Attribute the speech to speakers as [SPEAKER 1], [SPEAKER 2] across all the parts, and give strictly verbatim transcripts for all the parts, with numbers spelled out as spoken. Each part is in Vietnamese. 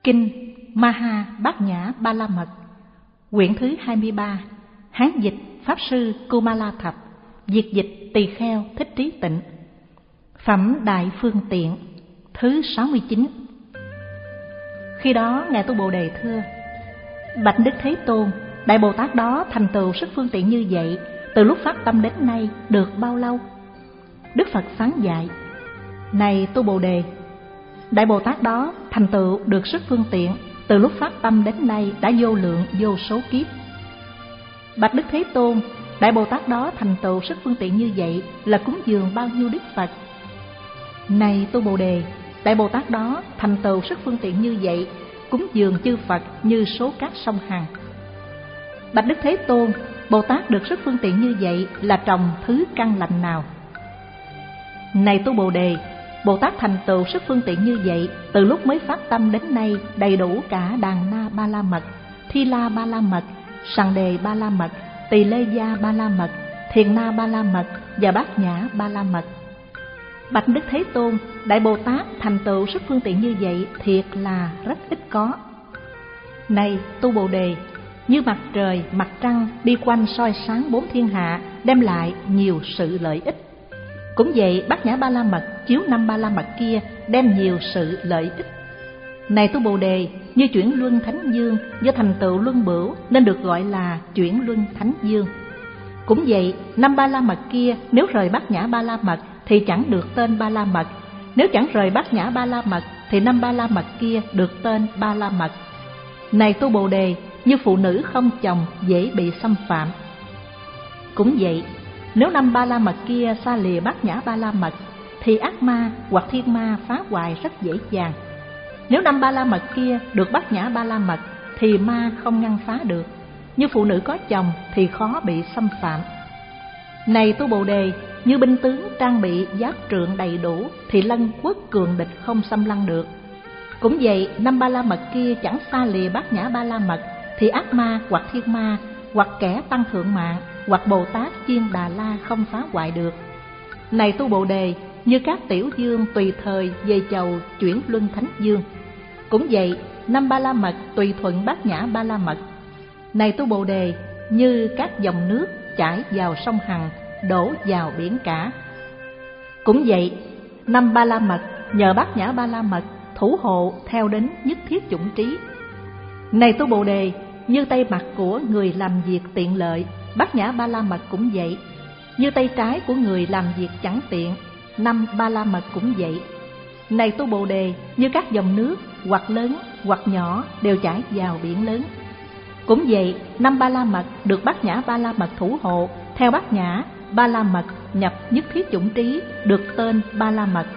[SPEAKER 1] Kinh Maha Bát Nhã Ba La Mật, quyển thứ hai mươi ba, Hán dịch Pháp sư Kumala Thập, Việt dịch Tỳ Kheo Thích Trí Tịnh. Phẩm Đại Phương Tiện thứ sáu mươi chín. Khi đó Ngài Tu Bồ Đề thưa: Bạch Đức Thế Tôn, Đại Bồ Tát đó thành tựu sức phương tiện như vậy từ lúc phát tâm đến nay được bao lâu? Đức Phật phán dạy: Này Tu Bồ Đề, Đại Bồ Tát đó thành tựu được sức phương tiện từ lúc phát tâm đến nay đã vô lượng vô số kiếp. Bạch Đức Thế Tôn, Đại Bồ Tát đó thành tựu sức phương tiện như vậy là cúng dường bao nhiêu Đức Phật? Này Tu Bồ Đề, Đại Bồ Tát đó thành tựu sức phương tiện như vậy cúng dường chư Phật như số cát sông Hằng. Bạch Đức Thế Tôn, Bồ Tát được sức phương tiện như vậy là trồng thứ căn lành nào? Này Tu Bồ Đề, Bồ Tát thành tựu sức phương tiện như vậy từ lúc mới phát tâm đến nay đầy đủ cả Đàn Na Ba La Mật, Thi La Ba La Mật, Sằng Đề Ba La Mật, Tỳ Lê Gia Ba La Mật, Thiền Na Ba La Mật và Bát Nhã Ba La Mật. Bạch Đức Thế Tôn, Đại Bồ Tát thành tựu sức phương tiện như vậy thiệt là rất ít có. Này Tu Bồ Đề, như mặt trời, mặt trăng đi quanh soi sáng bốn thiên hạ, đem lại nhiều sự lợi ích. Cũng vậy, Bát Nhã Ba La Mật chiếu năm Ba La Mật kia đem nhiều sự lợi ích. Này Tu Bồ Đề, như chuyển luân thánh dương do thành tựu luân bửu nên được gọi là chuyển luân thánh dương. Cũng vậy, năm Ba La Mật kia nếu rời Bát Nhã Ba La Mật thì chẳng được tên Ba La Mật. Nếu chẳng rời Bát Nhã Ba La Mật thì năm Ba La Mật kia được tên Ba La Mật. Này Tu Bồ Đề, như phụ nữ không chồng dễ bị xâm phạm. Cũng vậy, nếu năm Ba La Mật kia xa lìa Bát Nhã Ba La Mật thì ác ma hoặc thiên ma phá hoại rất dễ dàng. Nếu năm Ba La Mật kia được Bát Nhã Ba La Mật thì ma không ngăn phá được. Như phụ nữ có chồng thì khó bị xâm phạm. Này Tu Bồ Đề, như binh tướng trang bị giáp trượng đầy đủ thì lân quốc cường địch không xâm lăng được. Cũng vậy, năm Ba La Mật kia chẳng xa lìa Bát Nhã Ba La Mật thì ác ma hoặc thiên ma hoặc kẻ tăng thượng mạng hoặc Bồ Tát Chiên Đà La không phá hoại được. Này Tu Bồ Đề, như các tiểu dương tùy thời về chầu chuyển luân thánh dương. Cũng vậy, năm Ba La Mật tùy thuận Bát Nhã Ba La Mật. Này Tu Bồ Đề, như các dòng nước chảy vào sông Hằng, đổ vào biển cả. Cũng vậy, năm Ba La Mật nhờ Bát Nhã Ba La Mật thủ hộ theo đến nhất thiết chủng trí. Này Tu Bồ Đề, như tay mặt của người làm việc tiện lợi, Bát Nhã Ba La Mật cũng vậy. Như tay trái của người làm việc chẳng tiện, năm Ba La Mật cũng vậy. Này Tu Bồ Đề, như các dòng nước hoặc lớn hoặc nhỏ đều chảy vào biển lớn. Cũng vậy, năm Ba La Mật được Bát Nhã Ba La Mật thủ hộ theo Bát Nhã Ba La Mật nhập nhất thiết chủng trí được tên Ba La Mật.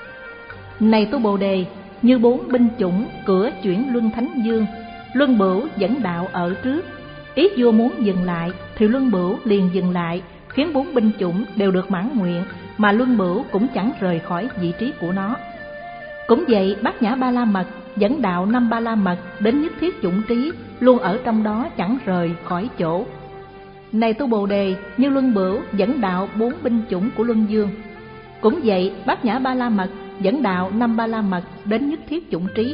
[SPEAKER 1] Này Tu Bồ Đề, như bốn binh chủng cửa chuyển luân thánh dương, luân bửu dẫn đạo ở trước. Ý vua muốn dừng lại thì luân bửu liền dừng lại, khiến bốn binh chủng đều được mãn nguyện, mà luân bửu cũng chẳng rời khỏi vị trí của nó. Cũng vậy, Bát Nhã Ba La Mật dẫn đạo năm Ba La Mật đến nhất thiết chủng trí, luôn ở trong đó chẳng rời khỏi chỗ. Này Tu Bồ Đề, như luân bửu dẫn đạo bốn binh chủng của luân dương. Cũng vậy, Bát Nhã Ba La Mật dẫn đạo năm Ba La Mật đến nhất thiết chủng trí.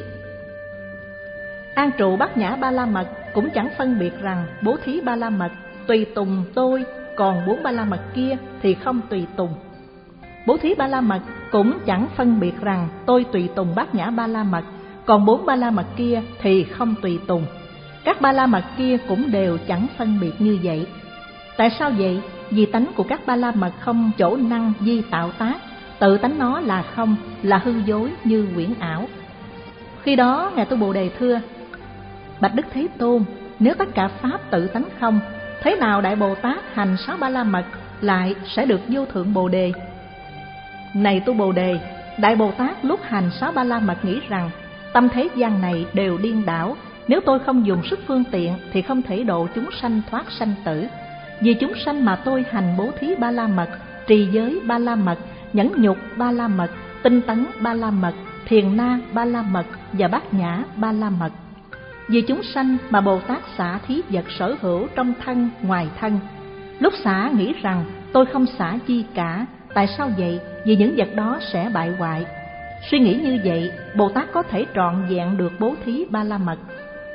[SPEAKER 1] An trụ Bát Nhã Ba La Mật cũng chẳng phân biệt rằng bố thí Ba La Mật tùy tùng tôi, còn bốn Ba La Mật kia thì không tùy tùng. Bố thí Ba La Mật cũng chẳng phân biệt rằng tôi tùy tùng Bát Nhã Ba La Mật, còn bốn Ba La Mật kia thì không tùy tùng. Các Ba La Mật kia cũng đều chẳng phân biệt như vậy. Tại sao vậy? Vì tánh của các Ba La Mật không chỗ năng di tạo tác, tự tánh nó là không, là hư dối như quyển ảo. Khi đó Ngài Tu Bồ Đề thưa: Bạch Đức Thế Tôn, nếu tất cả pháp tự tánh không, thế nào Đại Bồ Tát hành sáu Ba La Mật lại sẽ được vô thượng Bồ Đề? Này Tu Bồ Đề, Đại Bồ Tát lúc hành sáu Ba La Mật nghĩ rằng tâm thế gian này đều điên đảo, nếu tôi không dùng sức phương tiện thì không thể độ chúng sanh thoát sanh tử. Vì chúng sanh mà tôi hành bố thí Ba La Mật, trì giới Ba La Mật, nhẫn nhục Ba La Mật, tinh tấn Ba La Mật, thiền na Ba La Mật và Bát Nhã Ba La Mật. Vì chúng sanh mà Bồ Tát xả thí vật sở hữu trong thân ngoài thân. Lúc xả nghĩ rằng tôi không xả chi cả. Tại sao vậy? Vì những vật đó sẽ bại hoại. Suy nghĩ như vậy, Bồ Tát có thể trọn vẹn được bố thí ba la mật.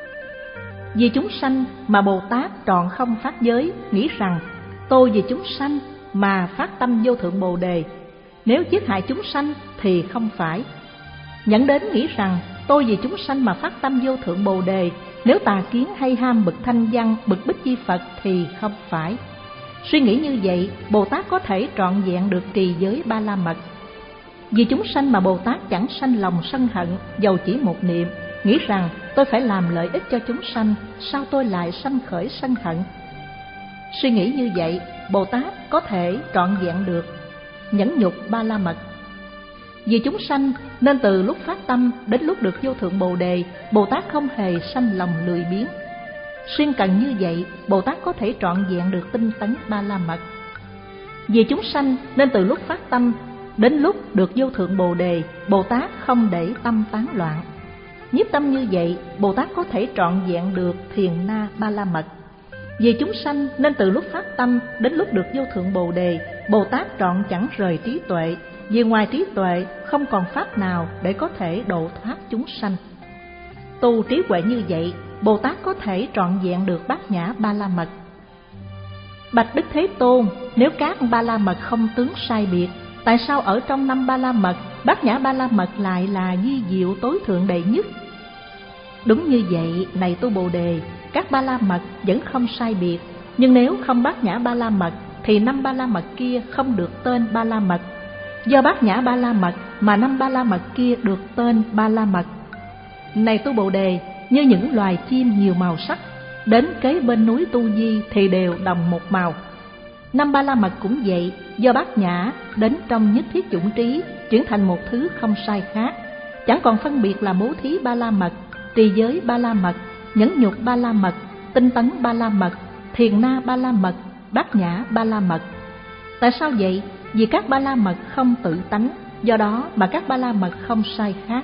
[SPEAKER 1] Vì chúng sanh mà Bồ Tát trọn không phát giới, nghĩ rằng tôi vì chúng sanh mà phát tâm vô thượng Bồ đề. Nếu giết hại chúng sanh thì không phải. Nhẫn đến nghĩ rằng tôi vì chúng sanh mà phát tâm vô thượng Bồ đề. Nếu tà kiến hay ham bực thanh văn, bực bích chi Phật thì không phải. Suy nghĩ như vậy, Bồ Tát có thể trọn vẹn được trì giới ba la mật. Vì chúng sanh mà Bồ Tát chẳng sanh lòng sân hận, dầu chỉ một niệm, nghĩ rằng tôi phải làm lợi ích cho chúng sanh, sao tôi lại sanh khởi sân hận. Suy nghĩ như vậy, Bồ Tát có thể trọn vẹn được nhẫn nhục ba la mật. Vì chúng sanh nên từ lúc phát tâm đến lúc được vô thượng Bồ đề, Bồ Tát không hề sanh lòng lười biếng. Xuyên cần như vậy, Bồ Tát có thể trọn vẹn được tinh tấn ba la mật. Vì chúng sanh nên từ lúc phát tâm đến lúc được vô thượng Bồ đề, Bồ Tát không để tâm tán loạn. Nhiếp tâm như vậy, Bồ Tát có thể trọn vẹn được thiền na ba la mật. Vì chúng sanh nên từ lúc phát tâm đến lúc được vô thượng Bồ đề, Bồ Tát trọn chẳng rời trí tuệ. Vì ngoài trí tuệ không còn pháp nào để có thể độ thoát chúng sanh. Tu trí huệ như vậy, Bồ Tát có thể trọn vẹn được bát nhã ba la mật. Bạch Đức Thế Tôn, nếu các ba la mật không tướng sai biệt, tại sao ở trong năm ba la mật, bát nhã ba la mật lại là vi diệu tối thượng đệ nhất? Đúng như vậy, này tu Bồ đề, các ba la mật vẫn không sai biệt, nhưng nếu không bát nhã ba la mật thì năm ba la mật kia không được tên ba la mật. Do bát nhã ba la mật mà năm ba la mật kia được tên ba la mật. Này tu Bồ đề, như những loài chim nhiều màu sắc, đến kế bên núi Tu Di thì đều đồng một màu. Năm ba la mật cũng vậy, do bát nhã đến trong nhất thiết chủng trí, chuyển thành một thứ không sai khác, chẳng còn phân biệt là bố thí ba la mật, trì giới ba la mật, nhẫn nhục ba la mật, tinh tấn ba la mật, thiền na ba la mật, bát nhã ba la mật. Tại sao vậy? Vì các ba la mật không tự tánh, do đó mà các ba la mật không sai khác.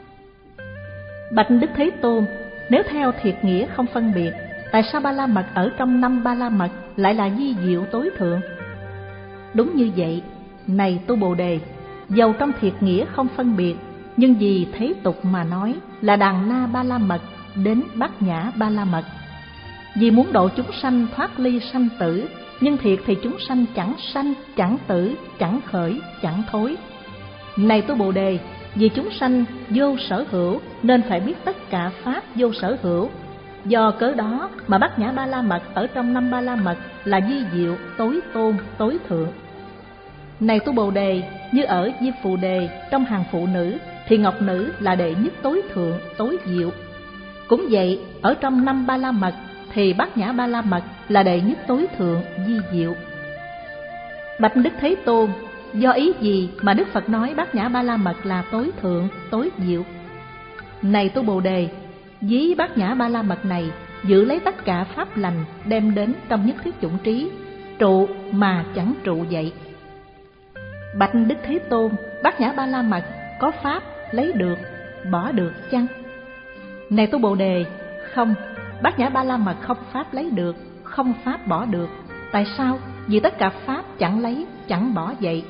[SPEAKER 1] Bạch Đức Thế Tôn, nếu theo thiệt nghĩa không phân biệt, tại sao ba la mật ở trong năm ba la mật lại là vi diệu tối thượng? Đúng như vậy, này tu Bồ đề, dầu trong thiệt nghĩa không phân biệt, nhưng vì thế tục mà nói là đàn na ba la mật đến bát nhã ba la mật. Vì muốn độ chúng sanh thoát ly sanh tử, nhưng thiệt thì chúng sanh chẳng sanh, chẳng tử, chẳng khởi, chẳng thối. Này tu Bồ đề, vì chúng sanh vô sở hữu nên phải biết tất cả pháp vô sở hữu. Do cớ đó mà bát nhã ba la mật ở trong năm ba la mật là vi diệu tối tôn tối thượng. Này tu Bồ đề, như ở Diêm Phù Đề trong hàng phụ nữ thì ngọc nữ là đệ nhất tối thượng tối diệu. Cũng vậy, ở trong năm ba la mật thì bát nhã ba la mật là đệ nhất tối thượng vi diệu. Bạch Đức Thế Tôn, do ý gì mà Đức Phật nói bát nhã ba la mật là tối thượng tối diệu? Này tu Bồ đề, ví bát nhã ba la mật này giữ lấy tất cả pháp lành đem đến trong nhất thiết chủng trí, trụ mà chẳng trụ vậy. Bạch Đức Thế Tôn, bát nhã ba la mật có pháp lấy được, bỏ được chăng? Này tu Bồ đề, không, bát nhã ba la mật không pháp lấy được, không pháp bỏ được. Tại sao? Vì tất cả pháp chẳng lấy, chẳng bỏ vậy.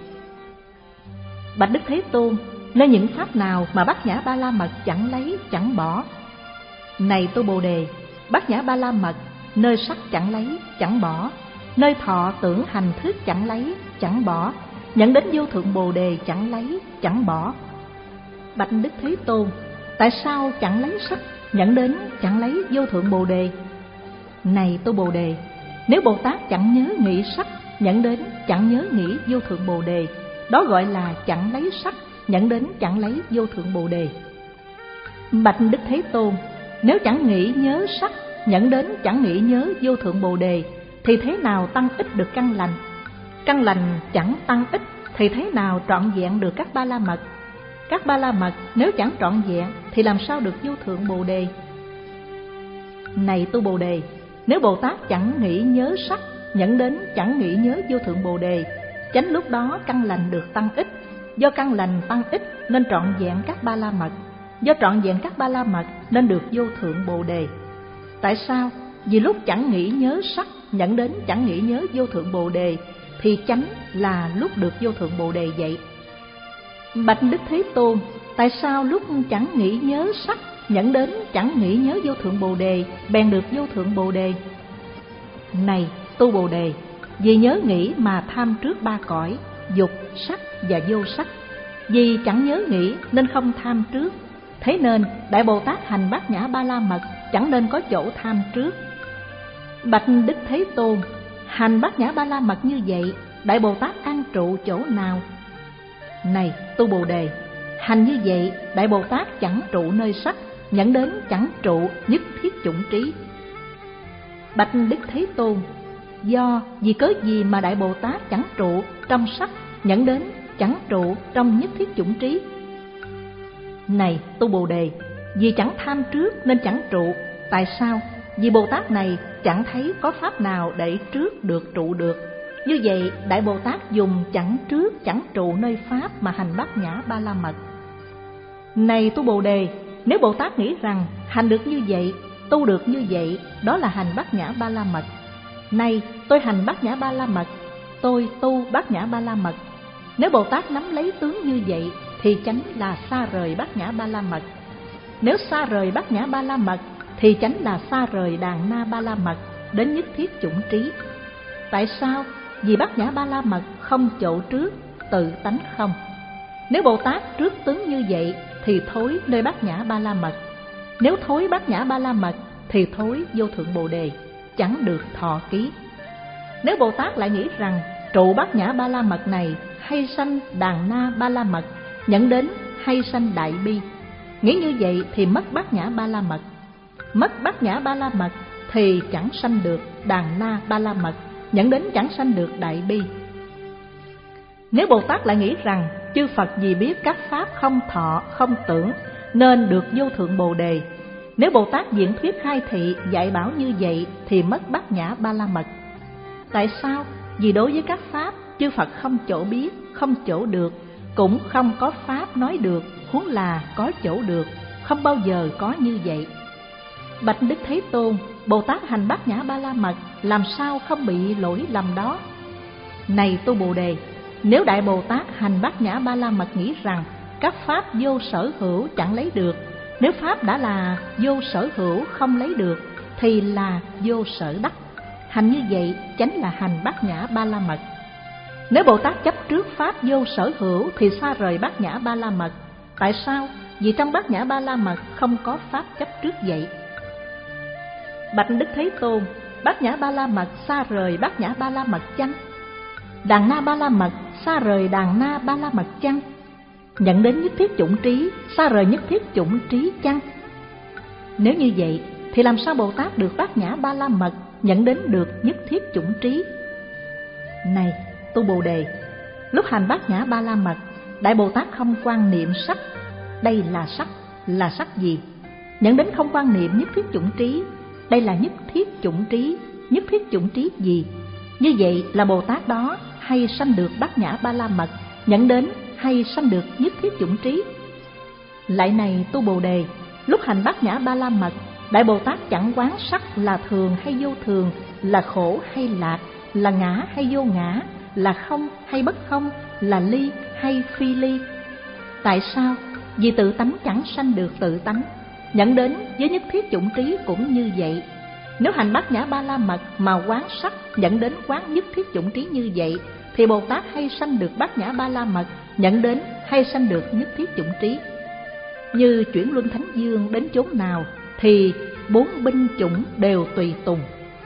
[SPEAKER 1] Bạch Đức Thế Tôn, nơi những pháp nào mà bát nhã ba la mật chẳng lấy, chẳng bỏ? Này tu Bồ đề, bát nhã ba la mật nơi sắc chẳng lấy, chẳng bỏ, nơi thọ tưởng hành thức chẳng lấy, chẳng bỏ, nhận đến vô thượng Bồ đề chẳng lấy, chẳng bỏ. Bạch Đức Thế Tôn, tại sao chẳng lấy sắc, nhận đến chẳng lấy vô thượng Bồ đề? Này tu Bồ đề, nếu Bồ Tát chẳng nhớ nghĩ sắc, nhận đến chẳng nhớ nghĩ vô thượng Bồ đề, đó gọi là chẳng lấy sắc, nhận đến chẳng lấy vô thượng Bồ đề. Bạch Đức Thế Tôn, nếu chẳng nghĩ nhớ sắc, nhận đến chẳng nghĩ nhớ vô thượng Bồ đề, thì thế nào tăng ích được căn lành? Căn lành chẳng tăng ích thì thế nào trọn vẹn được các ba la mật? Các ba la mật nếu chẳng trọn vẹn thì làm sao được vô thượng Bồ đề? Này tu Bồ đề, nếu Bồ Tát chẳng nghĩ nhớ sắc, nhận đến chẳng nghĩ nhớ vô thượng Bồ đề, chánh lúc đó căn lành được tăng ích. Do căn lành tăng ích nên trọn vẹn các ba la mật. Do trọn vẹn các ba la mật nên được vô thượng Bồ đề. Tại sao? Vì lúc chẳng nghĩ nhớ sắc, nhận đến chẳng nghĩ nhớ vô thượng Bồ đề, thì chánh là lúc được vô thượng Bồ đề vậy. Bạch Đức Thế Tôn, Tại sao lúc chẳng nghĩ nhớ sắc, nhẫn đến chẳng nghĩ nhớ vô thượng Bồ Đề, bèn được vô thượng Bồ Đề? Này tu Bồ Đề, vì nhớ nghĩ mà tham trước ba cõi, dục, sắc và vô sắc. Vì chẳng nhớ nghĩ nên không tham trước. Thế nên Đại Bồ Tát hành Bát Nhã Ba La Mật chẳng nên có chỗ tham trước. Bạch Đức Thế Tôn, hành Bát Nhã Ba La Mật như vậy, Đại Bồ Tát an trụ chỗ nào? Này tu Bồ Đề, hành như vậy Đại Bồ Tát chẳng trụ nơi sắc, nhẫn đến chẳng trụ nhất thiết chủng trí. Bạch Đức Thế Tôn, do vì cớ gì mà Đại Bồ Tát chẳng trụ trong sắc, nhẫn đến chẳng trụ trong nhất thiết chủng trí? Này tu Bồ Đề, vì chẳng tham trước nên chẳng trụ. Tại sao? Vì Bồ Tát này chẳng thấy có pháp nào để trước được trụ được. Như vậy Đại Bồ Tát dùng chẳng trước chẳng trụ nơi pháp mà hành Bát Nhã Ba La Mật. Này tu Bồ Đề, nếu Bồ Tát nghĩ rằng hành được như vậy, tu được như vậy, đó là hành Bát Nhã Ba La Mật. Này tôi hành Bát Nhã Ba La Mật, tôi tu Bát Nhã Ba La Mật. Nếu Bồ Tát nắm lấy tướng như vậy thì chánh là xa rời Bát Nhã Ba La Mật. Nếu xa rời Bát Nhã Ba La Mật thì chánh là xa rời Đàn Na Ba La Mật đến nhất thiết chủng trí. Tại sao? Vì Bát Nhã Ba La Mật không chỗ trước, tự tánh không. Nếu Bồ Tát trước tướng như vậy thì thối nơi Bát Nhã Ba La Mật. Nếu thối Bát Nhã Ba La Mật thì thối vô thượng Bồ Đề, chẳng được thọ ký. Nếu Bồ Tát lại nghĩ rằng trụ Bát Nhã Ba La Mật này hay sanh Đàn Na Ba La Mật, nhận đến hay sanh Đại Bi, nghĩ như vậy thì mất Bát Nhã Ba La Mật. Mất Bát Nhã Ba La Mật thì chẳng sanh được Đàn Na Ba La Mật, nhận đến chẳng sanh được Đại Bi. Nếu Bồ Tát lại nghĩ rằng chư Phật vì biết các pháp không thọ, không tưởng nên được vô thượng Bồ Đề, nếu Bồ Tát diễn thuyết khai thị dạy bảo như vậy thì mất Bát Nhã Ba La Mật. Tại sao? Vì đối với các pháp chư Phật không chỗ biết, không chỗ được, cũng không có pháp nói được, huống là có chỗ được, không bao giờ có như vậy. Bạch Đức Thế Tôn, Bồ Tát hành Bát Nhã Ba La Mật làm sao không bị lỗi lầm đó? Này tu Bồ Đề, nếu Đại Bồ Tát hành Bát Nhã Ba La Mật nghĩ rằng các pháp vô sở hữu chẳng lấy được, nếu pháp đã là vô sở hữu không lấy được thì là vô sở đắc, hành như vậy chánh là hành Bát Nhã Ba La Mật. Nếu Bồ Tát chấp trước pháp vô sở hữu thì xa rời Bát Nhã Ba La Mật. Tại sao? Vì trong Bát Nhã Ba La Mật không có pháp chấp trước vậy. Bạch Đức Thế Tôn, Bát Nhã Ba La Mật xa rời Bát Nhã Ba La Mật chăng? Đàn Na Ba La Mật xa rời Đàn Na Ba La Mật chăng? Nhận đến nhất thiết chủng trí xa rời nhất thiết chủng trí chăng? Nếu như vậy thì làm sao Bồ Tát được Bát Nhã Ba La Mật, nhận đến được nhất thiết chủng trí? Này tu Bồ Đề, lúc hành Bát Nhã Ba La Mật, Đại Bồ Tát không quan niệm sắc. Đây là sắc, là sắc gì? Nhận đến không quan niệm nhất thiết chủng trí. Đây là nhất thiết chủng trí, nhất thiết chủng trí gì? Như vậy là Bồ Tát đó hay sanh được Bát Nhã Ba La Mật, nhận đến hay sanh được nhất thiết chủng trí? Lại này tu Bồ Đề, lúc hành Bát Nhã Ba La Mật, Đại Bồ Tát chẳng quán sắc là thường hay vô thường, là khổ hay lạc, là ngã hay vô ngã, là không hay bất không, là ly hay phi ly. Tại sao? Vì tự tánh chẳng sanh được tự tánh, nhận đến với nhất thiết chủng trí cũng như vậy. Nếu hành Bát Nhã Ba La Mật mà quán sắc, nhận đến quán nhất thiết chủng trí như vậy thì Bồ Tát hay sanh được Bát Nhã Ba La Mật, nhận đến hay sanh được nhất thiết chủng trí. Như chuyển luân thánh dương đến chốn nào thì bốn binh chủng đều tùy tùng.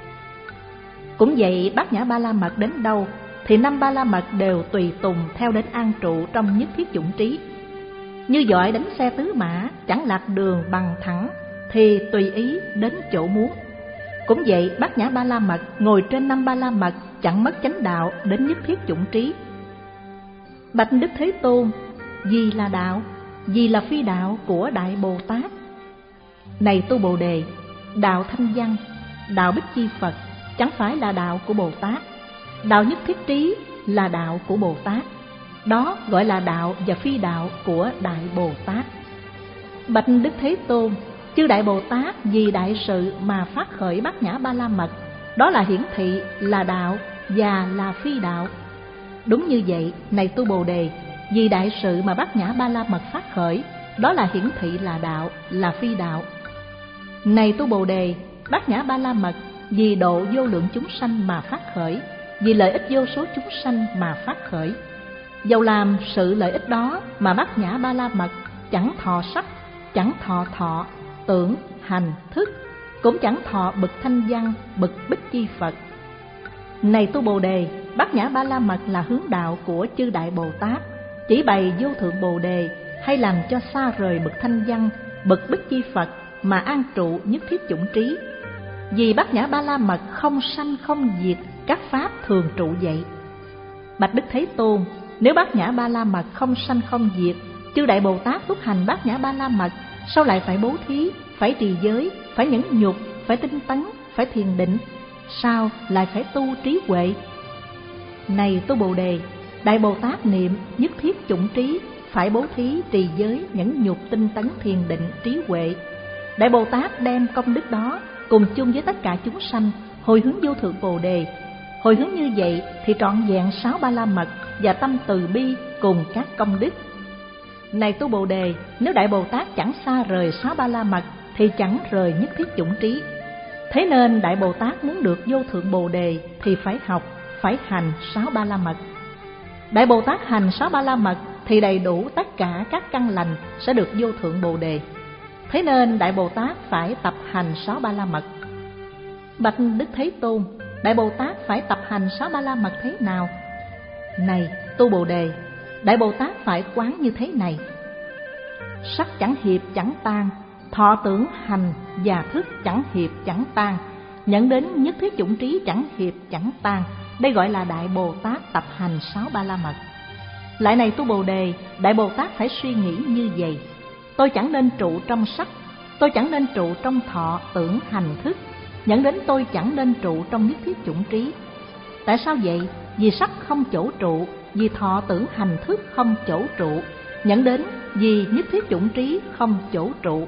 [SPEAKER 1] Cũng vậy, Bát Nhã Ba La Mật đến đâu thì năm Ba La Mật đều tùy tùng theo đến an trụ trong nhất thiết chủng trí. Như dọi đánh xe tứ mã chẳng lạc đường bằng thẳng thì tùy ý đến chỗ muốn. Cũng vậy, Bát Nhã Ba La Mật ngồi trên năm Ba La Mật chẳng mất chánh đạo đến nhất thiết chủng trí. Bạch Đức Thế Tôn, gì là đạo, gì là phi đạo của Đại Bồ Tát? Này tu Bồ Đề, đạo Thanh Văn, đạo Bích Chi Phật chẳng phải là đạo của Bồ Tát. Đạo nhất thiết trí là đạo của Bồ Tát. Đó gọi là đạo và phi đạo của Đại Bồ Tát. Bạch Đức Thế Tôn, chư Đại Bồ Tát vì đại sự mà phát khởi Bát Nhã Ba La Mật, đó là hiển thị là đạo và là phi đạo. Đúng như vậy, này tu Bồ Đề, vì đại sự mà Bát Nhã Ba La Mật phát khởi, đó là hiển thị là đạo, là phi đạo. Này tu Bồ Đề, Bát Nhã Ba La Mật vì độ vô lượng chúng sanh mà phát khởi, vì lợi ích vô số chúng sanh mà phát khởi. Dầu làm sự lợi ích đó mà Bát Nhã Ba La Mật chẳng thọ sắc, chẳng thọ thọ, tưởng, hành, thức, cũng chẳng thọ bậc thanh văn, bậc Bích Chi Phật. Này tu Bồ Đề, Bát Nhã Ba La Mật là hướng đạo của chư Đại Bồ Tát, chỉ bày vô thượng Bồ Đề, hay làm cho xa rời bậc thanh văn, bậc Bích Chi Phật mà an trụ nhất thiết chủng trí. Vì Bát Nhã Ba La Mật không sanh không diệt, các pháp thường trụ vậy. Bạch Đức Thế Tôn, nếu Bát Nhã Ba La Mật không sanh không diệt, chư Đại Bồ Tát túc hành Bát Nhã Ba La Mật, sao lại phải bố thí, phải trì giới, phải nhẫn nhục, phải tinh tấn, phải thiền định, sao lại phải tu trí huệ? Này tu Bồ Đề, Đại Bồ Tát niệm nhất thiết chủng trí, phải bố thí, trì giới, nhẫn nhục, tinh tấn, thiền định, trí huệ. Đại Bồ Tát đem công đức đó cùng chung với tất cả chúng sanh hồi hướng vô thượng Bồ Đề. Hồi hướng như vậy thì trọn vẹn sáu Ba La Mật và tâm từ bi cùng các công đức. Này tu Bồ Đề, nếu Đại Bồ Tát chẳng xa rời sáu Ba La Mật thì chẳng rời nhất thiết chủng trí. Thế nên Đại Bồ Tát muốn được vô thượng Bồ Đề thì phải học, phải hành sáu Ba La Mật. Đại Bồ Tát hành sáu Ba La Mật thì đầy đủ tất cả các căn lành sẽ được vô thượng Bồ Đề. Thế nên Đại Bồ Tát phải tập hành sáu Ba La Mật. Bạch Đức Thế Tôn, Đại Bồ Tát phải tập hành sáu Ba La Mật thế nào? Này tu Bồ Đề, Đại Bồ Tát phải quán như thế này: sắc chẳng hiệp chẳng tan, thọ tưởng hành và thức chẳng hiệp chẳng tan, nhận đến nhất thiết chủng trí chẳng hiệp chẳng tan. Đây gọi là Đại Bồ Tát tập hành sáu Ba La Mật. Lại này tu Bồ Đề, Đại Bồ Tát phải suy nghĩ như vậy: tôi chẳng nên trụ trong sắc, tôi chẳng nên trụ trong thọ tưởng hành thức, nhận đến tôi chẳng nên trụ trong nhất thiết chủng trí. Tại sao vậy? Vì sắc không chỗ trụ, vì thọ tưởng hành thức không chỗ trụ, nhận đến vì nhất thiết chủng trí không chỗ trụ.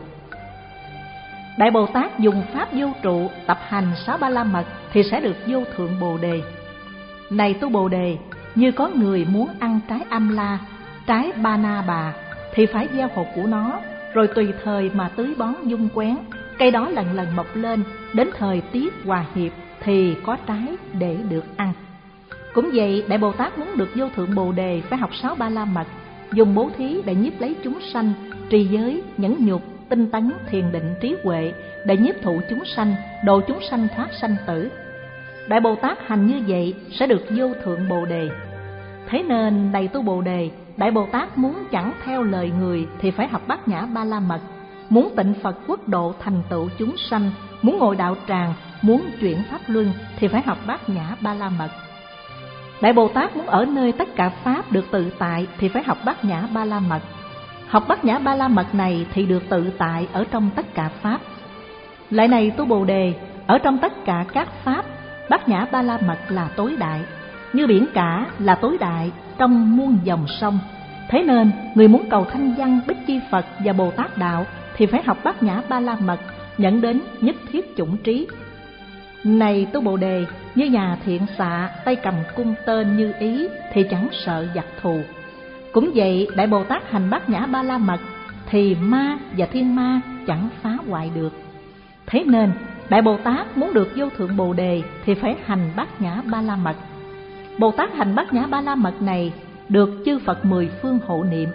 [SPEAKER 1] Đại Bồ Tát dùng pháp vô trụ tập hành sáu Ba La Mật thì sẽ được vô thượng Bồ Đề. Này tu Bồ Đề, như có người muốn ăn trái am la, trái ba na bà, thì phải gieo hột của nó, rồi tùy thời mà tưới bón dung quén, cây đó lần lần mọc lên, đến thời tiết hòa hiệp thì có trái để được ăn. Cũng vậy, Đại Bồ Tát muốn được vô thượng Bồ Đề phải học sáu Ba La Mật, dùng bố thí để nhiếp lấy chúng sanh, trì giới, nhẫn nhục, tinh tấn, thiền định, trí huệ để nhiếp thụ chúng sanh, độ chúng sanh thoát sanh tử. Đại Bồ Tát hành như vậy sẽ được vô thượng Bồ Đề. Thế nên này tu Bồ Đề, Đại Bồ Tát muốn chẳng theo lời người thì phải học Bát Nhã Ba La Mật, muốn tịnh Phật quốc độ thành tựu chúng sanh, muốn ngồi đạo tràng, muốn chuyển pháp luân thì phải học Bát Nhã Ba La Mật. Đại Bồ Tát muốn ở nơi tất cả pháp được tự tại thì phải học Bát Nhã Ba La Mật. Học Bát Nhã Ba La Mật này thì được tự tại ở trong tất cả pháp. Lại này tu Bồ Đề, ở trong tất cả các pháp, Bát Nhã Ba La Mật là tối đại, như biển cả là tối đại trong muôn dòng sông. Thế nên người muốn cầu thanh văn, Bích Chi Phật và Bồ Tát đạo thì phải học Bát Nhã Ba La Mật, dẫn đến nhất thiết chủng trí. Này tu Bồ Đề, như nhà thiện xạ tay cầm cung tên như ý thì chẳng sợ giặc thù. Cũng vậy, Đại Bồ Tát hành Bát Nhã Ba La Mật thì ma và thiên ma chẳng phá hoại được. Thế nên Đại Bồ Tát muốn được vô thượng Bồ Đề thì phải hành Bát Nhã Ba La Mật. Bồ Tát hành Bát Nhã Ba La Mật này được chư Phật mười phương hộ niệm.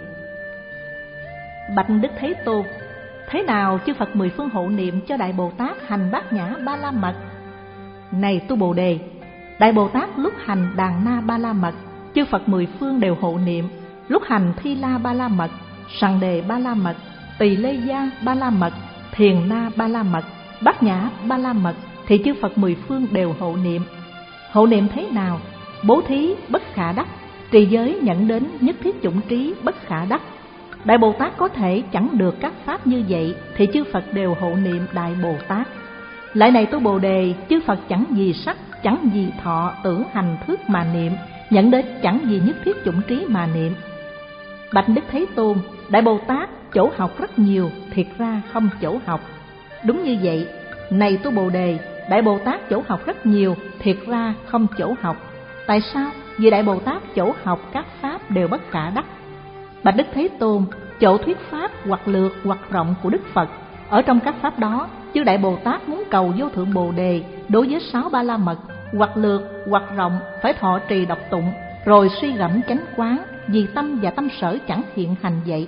[SPEAKER 1] Bạch Đức Thế Tôn, thế nào chư Phật mười phương hộ niệm cho Đại Bồ Tát hành Bát Nhã Ba La Mật? Này tu Bồ Đề, Đại Bồ Tát lúc hành Đàn Na Ba La Mật, chư Phật mười phương đều hộ niệm. Lúc hành Thi La Ba La Mật, Sằng Đề Ba La Mật, Tỳ Lê Gia Ba La Mật, Thiền Na Ba La Mật, Bát Nhã Ba La Mật thì chư Phật mười phương đều hộ niệm. Hộ niệm thế nào? Bố thí bất khả đắc, trì giới nhận đến nhất thiết chủng trí bất khả đắc. Đại Bồ Tát có thể chẳng được các pháp như vậy thì chư Phật đều hộ niệm Đại Bồ Tát. Lại này tu Bồ Đề, chư Phật chẳng vì sắc, chẳng vì thọ tưởng hành thức mà niệm, nhận đến chẳng vì nhất thiết chủng trí mà niệm. Bạch Đức Thế Tôn, Đại Bồ Tát chỗ học rất nhiều, thiệt ra không chỗ học. Đúng như vậy, này tu Bồ Đề, Đại Bồ Tát chỗ học rất nhiều, thiệt ra không chỗ học. Tại sao? Vì Đại Bồ Tát chỗ học các pháp đều bất khả đắc. Bạch Đức Thế Tôn, chỗ thuyết pháp hoặc lược hoặc rộng của Đức Phật. Ở trong các pháp đó, chư Đại Bồ Tát muốn cầu vô thượng Bồ Đề đối với sáu ba la mật, hoặc lược hoặc rộng phải thọ trì đọc tụng, rồi suy gẫm chánh quán, vì tâm và tâm sở chẳng hiện hành vậy.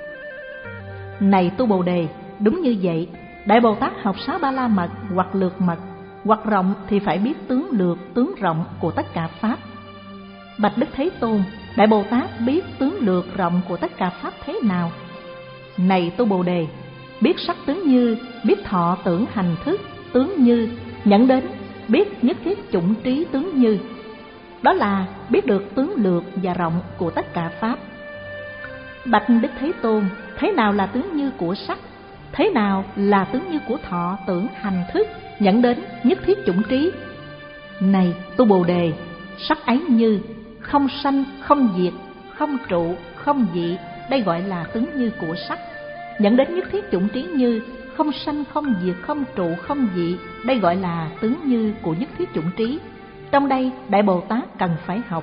[SPEAKER 1] Này tu Bồ Đề, đúng như vậy, Đại Bồ Tát học sáu ba la mật hoặc lược mật, hoặc rộng thì phải biết tướng lược, tướng rộng của tất cả pháp. Bạch Đức Thế Tôn, Đại Bồ Tát biết tướng lược rộng của tất cả pháp thế nào? Này tu Bồ Đề, biết sắc tướng như, biết thọ tưởng hành thức tướng như, nhận đến biết nhất thiết chủng trí tướng như. Đó là biết được tướng lược và rộng của tất cả pháp. Bạch Đức Thế Tôn, thế nào là tướng như của sắc? Thế nào là tướng như của thọ tưởng hành thức, nhận đến nhất thiết chủng trí? Này tu Bồ Đề, sắc ấy như không sanh, không diệt, không trụ, không dị, đây gọi là tướng như của sắc. Nhận đến nhất thiết chủng trí như không sanh, không diệt, không trụ, không dị, đây gọi là tướng như của nhất thiết chủng trí. Trong đây Đại Bồ Tát cần phải học.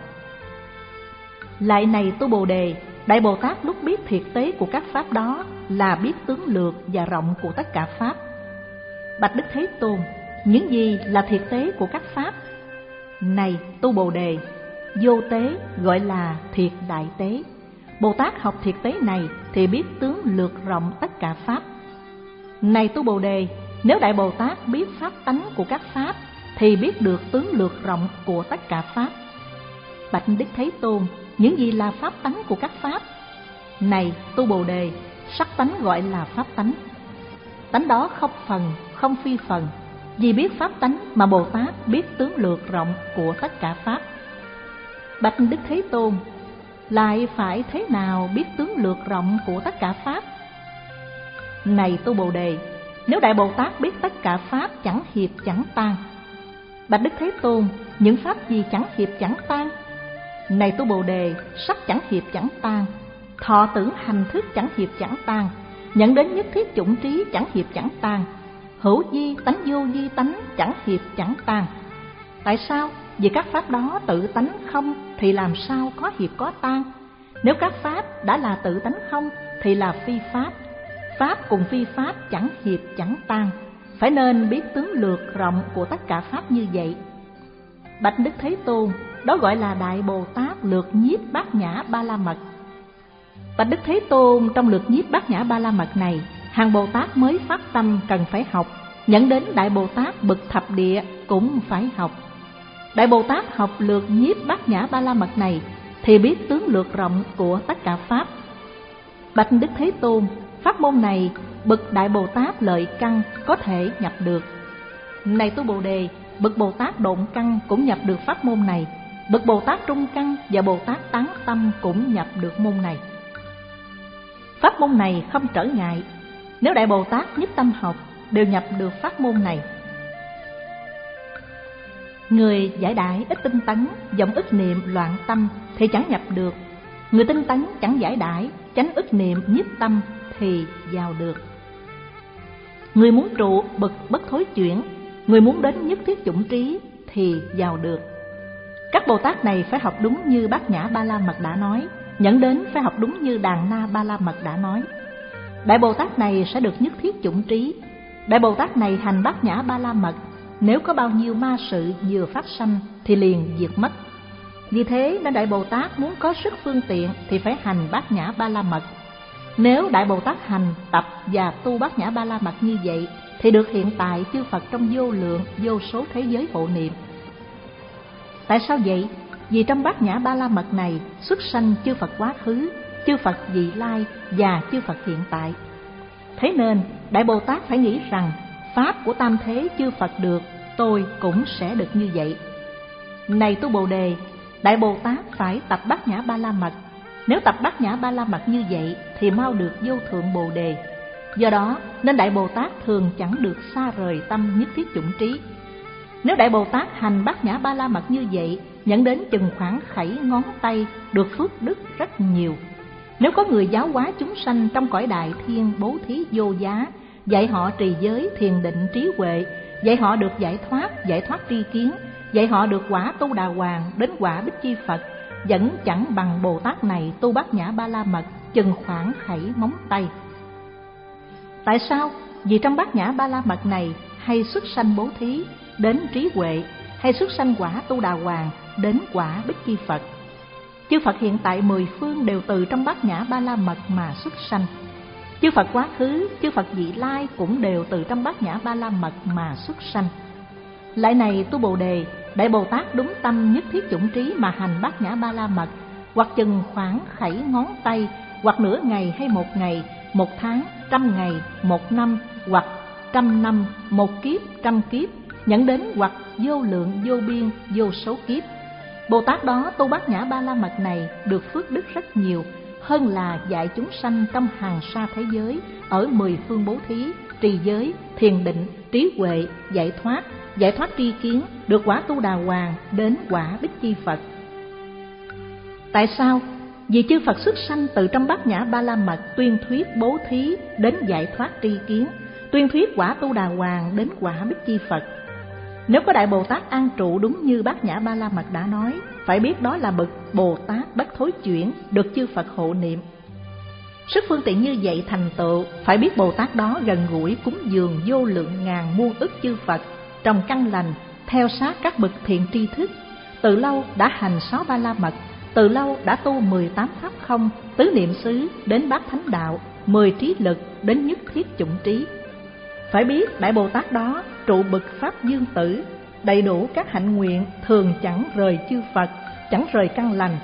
[SPEAKER 1] Lại này tu Bồ Đề, Đại Bồ Tát lúc biết thiệt tế của các pháp đó là biết tướng lược và rộng của tất cả pháp. Bạch Đức Thế Tôn, những gì là thiệt tế của các pháp? Này tu Bồ Đề, vô tế gọi là thiệt đại tế. Bồ Tát học thiệt tế này thì biết tướng lược rộng tất cả pháp. Này tu Bồ Đề, nếu Đại Bồ Tát biết pháp tánh của các pháp thì biết được tướng lược rộng của tất cả pháp. Bạch Đức Thế Tôn, những gì là pháp tánh của các pháp? Này tu Bồ Đề, sắc tánh gọi là pháp tánh. Tánh đó không phần, không phi phần. Vì biết pháp tánh mà Bồ Tát biết tướng lược rộng của tất cả pháp. Bạch Đức Thế Tôn, lại phải thế nào biết tướng lược rộng của tất cả pháp? Này tu Bồ Đề, nếu Đại Bồ Tát biết tất cả pháp chẳng hiệp chẳng tan. Bạch Đức Thế Tôn, những pháp gì chẳng hiệp chẳng tan? Này tu Bồ Đề, sắc chẳng hiệp chẳng tan, thọ tưởng hành thức chẳng hiệp chẳng tan, nhận đến nhất thiết chủng trí chẳng hiệp chẳng tan, hữu vi tánh vô vi tánh chẳng hiệp chẳng tan. Tại sao? Vì các pháp đó tự tánh không thì làm sao có hiệp có tan? Nếu các pháp đã là tự tánh không thì là phi pháp. Pháp cùng phi pháp chẳng hiệp chẳng tan, phải nên biết tướng lược rộng của tất cả pháp như vậy. Bạch Đức Thế Tôn, đó gọi là Đại Bồ Tát lược nhiếp bát nhã ba la mật. Bạch Đức Thế Tôn, trong lược nhiếp bát nhã ba la mật này, hàng Bồ Tát mới phát tâm cần phải học, nhận đến Đại Bồ Tát bậc thập địa cũng phải học. Đại Bồ Tát học lược nhiếp bát nhã ba la mật này thì biết tướng lược rộng của tất cả pháp. Bạch Đức Thế Tôn, pháp môn này bậc Đại Bồ Tát lợi căn có thể nhập được. Này tu Bồ Đề, bậc Bồ Tát độn căn cũng nhập được pháp môn này, bậc Bồ Tát trung căn và Bồ Tát tán tâm cũng nhập được môn này. Pháp môn này không trở ngại, nếu Đại Bồ Tát nhất tâm học đều nhập được pháp môn này. Người giải đãi ít tinh tấn, vọng ức niệm loạn tâm thì chẳng nhập được. Người tinh tấn chẳng giải đãi, chánh ức niệm nhiếp tâm thì vào được. Người muốn trụ bậc bất thối chuyển, người muốn đến nhất thiết chủng trí thì vào được. Các Bồ Tát này phải học đúng như Bát Nhã Ba La Mật đã nói, nhận đến phải học đúng như Đàn Na Ba La Mật đã nói. Đại Bồ Tát này sẽ được nhất thiết chủng trí. Đại Bồ Tát này hành Bát Nhã Ba La Mật, nếu có bao nhiêu ma sự vừa phát sanh thì liền diệt mất. Vì thế nên Đại Bồ Tát muốn có sức phương tiện thì phải hành Bát Nhã Ba La Mật. Nếu Đại Bồ Tát hành, tập và tu Bát Nhã Ba La Mật như vậy thì được hiện tại chư Phật trong vô lượng, vô số thế giới hộ niệm. Tại sao vậy? Vì trong Bát Nhã Ba La Mật này xuất sanh chư Phật quá khứ, chư Phật vị lai và chư Phật hiện tại. Thế nên Đại Bồ Tát phải nghĩ rằng pháp của tam thế chư Phật được, tôi cũng sẽ được như vậy. Này tu Bồ Đề, Đại Bồ Tát phải tập Bát Nhã Ba La Mật. Nếu tập Bát Nhã Ba La Mật như vậy thì mau được vô thượng Bồ Đề. Do đó nên Đại Bồ Tát thường chẳng được xa rời tâm nhất thiết chủng trí. Nếu Đại Bồ Tát hành Bát Nhã Ba La Mật như vậy, dẫn đến chừng khoảng khẩy ngón tay, được phước đức rất nhiều. Nếu có người giáo hóa chúng sanh trong cõi đại thiên bố thí vô giá, dạy họ trì giới, thiền định, trí huệ, dạy họ được giải thoát, giải thoát tri kiến, dạy họ được quả tu đà hoàng đến quả Bích Chi Phật, vẫn chẳng bằng Bồ Tát này tu Bát Nhã Ba La Mật chừng khoảng khẩy móng tay. Tại sao? Vì trong Bát Nhã Ba La Mật này hay xuất sanh bố thí đến trí huệ, hay xuất sanh quả Tu Đà Hoàng đến quả Bích Chi Phật. Chư Phật hiện tại mười phương đều từ trong Bát Nhã Ba La Mật mà xuất sanh. Chư Phật quá khứ, chư Phật vị lai cũng đều từ trong Bát Nhã Ba La Mật mà xuất sanh. Lại này tu Bồ Đề, Đại Bồ Tát đúng tâm nhất thiết chủng trí mà hành Bát Nhã Ba La Mật, hoặc chừng khoảng khẩy ngón tay, hoặc nửa ngày hay một ngày, một tháng, trăm ngày, một năm, hoặc trăm năm, một kiếp, trăm kiếp, nhận đến hoặc vô lượng vô biên vô số kiếp. Bồ Tát đó tu Bát Nhã Ba La Mật này được phước đức rất nhiều, hơn là dạy chúng sanh trong hàng sa thế giới, ở mười phương bố thí, trì giới, thiền định, trí huệ, giải thoát, giải thoát tri kiến, được quả Tu Đà Hoàng đến quả Bích Chi Phật. Tại sao? Vì chư Phật xuất sanh từ trong Bát Nhã Ba La Mật tuyên thuyết bố thí đến giải thoát tri kiến, tuyên thuyết quả Tu Đà Hoàng đến quả Bích Chi Phật. Nếu có Đại Bồ Tát an trụ đúng như Bát Nhã Ba La Mật đã nói, phải biết đó là bậc Bồ Tát bất thối chuyển, được chư Phật hộ niệm. Sức phương tiện như vậy thành tựu, phải biết Bồ Tát đó gần gũi cúng dường vô lượng ngàn muôn ức chư Phật trong căn lành, theo sát các bậc thiện tri thức, từ lâu đã hành sáu Ba La Mật, từ lâu đã tu mười tám pháp không, tứ niệm xứ đến bát thánh đạo, mười trí lực đến nhất thiết chủng trí. Phải biết Đại Bồ Tát đó trụ bậc pháp dương tử, đầy đủ các hạnh nguyện, thường chẳng rời chư Phật, chẳng rời căn lành,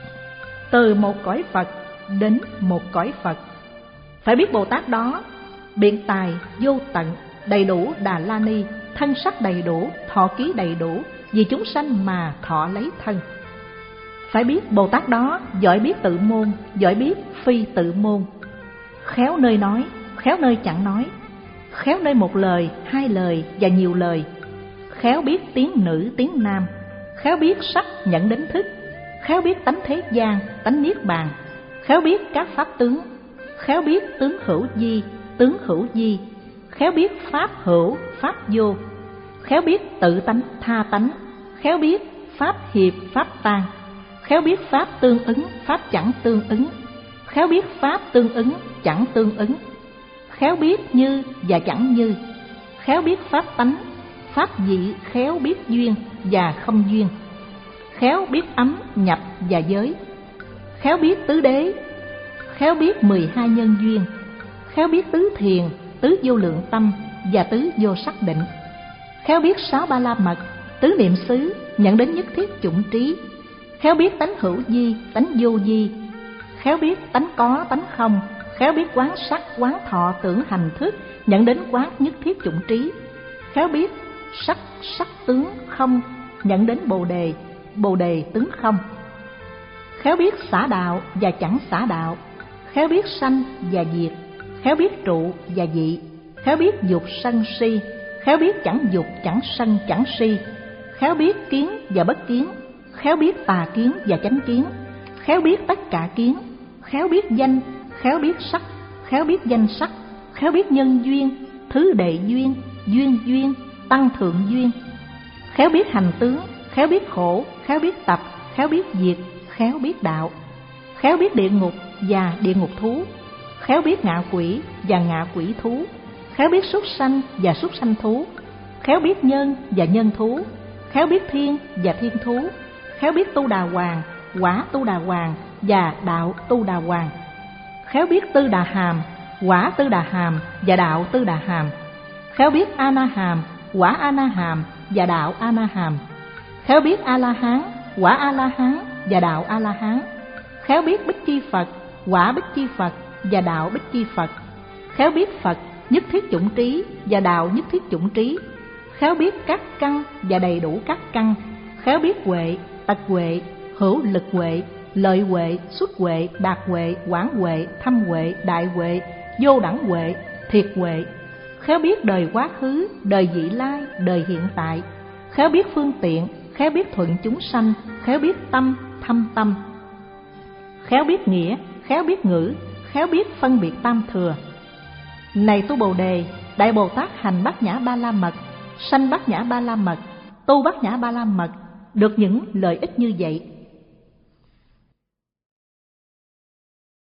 [SPEAKER 1] từ một cõi Phật đến một cõi Phật. Phải biết Bồ Tát đó biện tài vô tận, đầy đủ Đà La Ni, thân sắc đầy đủ, thọ ký đầy đủ, vì chúng sanh mà thọ lấy thân. Phải biết Bồ Tát đó giỏi biết tự môn, giỏi biết phi tự môn, khéo nơi nói, khéo nơi chẳng nói, khéo nơi một lời, hai lời và nhiều lời, khéo biết tiếng nữ tiếng nam, khéo biết sắc nhận đến thức, khéo biết tánh thế gian, tánh niết bàn, khéo biết các pháp tướng, khéo biết tướng hữu di, tướng hữu di, khéo biết pháp hữu, pháp vô, khéo biết tự tánh, tha tánh, khéo biết pháp hiệp, pháp tan, khéo biết pháp tương ứng, pháp chẳng tương ứng, khéo biết pháp tương ứng, chẳng tương ứng, khéo biết như và chẳng như, khéo biết pháp tánh, pháp dị, khéo biết duyên và không duyên, khéo biết ấm, nhập và giới, khéo biết tứ đế, khéo biết mười hai nhân duyên, khéo biết tứ thiền, tứ vô lượng tâm và tứ vô sắc định, khéo biết sáu Ba La Mật, tứ niệm xứ nhận đến nhất thiết chủng trí, khéo biết tánh hữu di, tánh vô di, khéo biết tánh có, tánh không, khéo biết quán sắc, quán thọ, tưởng hành thức nhận đến quán nhất thiết chủng trí, khéo biết sắc, sắc tướng không nhận đến bồ đề, bồ đề tướng không, khéo biết xả đạo và chẳng xả đạo, khéo biết sanh và diệt, khéo biết trụ và dị, khéo biết dục sân si, khéo biết chẳng dục chẳng sân chẳng si, khéo biết kiến và bất kiến, khéo biết tà kiến và chánh kiến, khéo biết tất cả kiến, khéo biết danh, khéo biết sắc, khéo biết danh sắc, khéo biết nhân duyên, thứ đệ duyên, duyên duyên, tăng thượng duyên, khéo biết hành tướng, khéo biết khổ, khéo biết tập, khéo biết diệt, khéo biết đạo, khéo biết địa ngục và địa ngục thú, khéo biết ngạ quỷ và ngạ quỷ thú, khéo biết súc sanh và súc sanh thú, khéo biết nhân và nhân thú, khéo biết thiên và thiên thú, khéo biết Tu Đà Hoàng, quả Tu Đà Hoàng và đạo Tu Đà Hoàng, khéo biết Tư Đà Hàm, quả Tư Đà Hàm và đạo Tư Đà Hàm, khéo biết A Na Hàm, quả A Na Hàm và đạo A Na Hàm, khéo biết A La Hán, quả A La Hán và đạo A La Hán, khéo biết Bích Chi Phật, quả Bích Chi Phật và đạo Bích Chi Phật, khéo biết Phật nhất thiết chủng trí và đạo nhất thiết chủng trí, khéo biết các căn và đầy đủ các căn, khéo biết huệ, tật huệ, hữu lực huệ, lợi huệ, xuất huệ, đạt huệ, quảng huệ, thâm huệ, đại huệ, vô đẳng huệ, thiệt huệ, khéo biết đời quá khứ, đời vị lai, đời hiện tại, khéo biết phương tiện, khéo biết thuận chúng sanh, khéo biết tâm, thâm tâm, khéo biết nghĩa, khéo biết ngữ, khéo biết phân biệt tam thừa. Này tu Bồ Đề, Đại Bồ Tát hành Bát Nhã Ba La Mật, sanh Bát Nhã Ba La Mật, tu Bát Nhã Ba La Mật, được những lợi ích như vậy.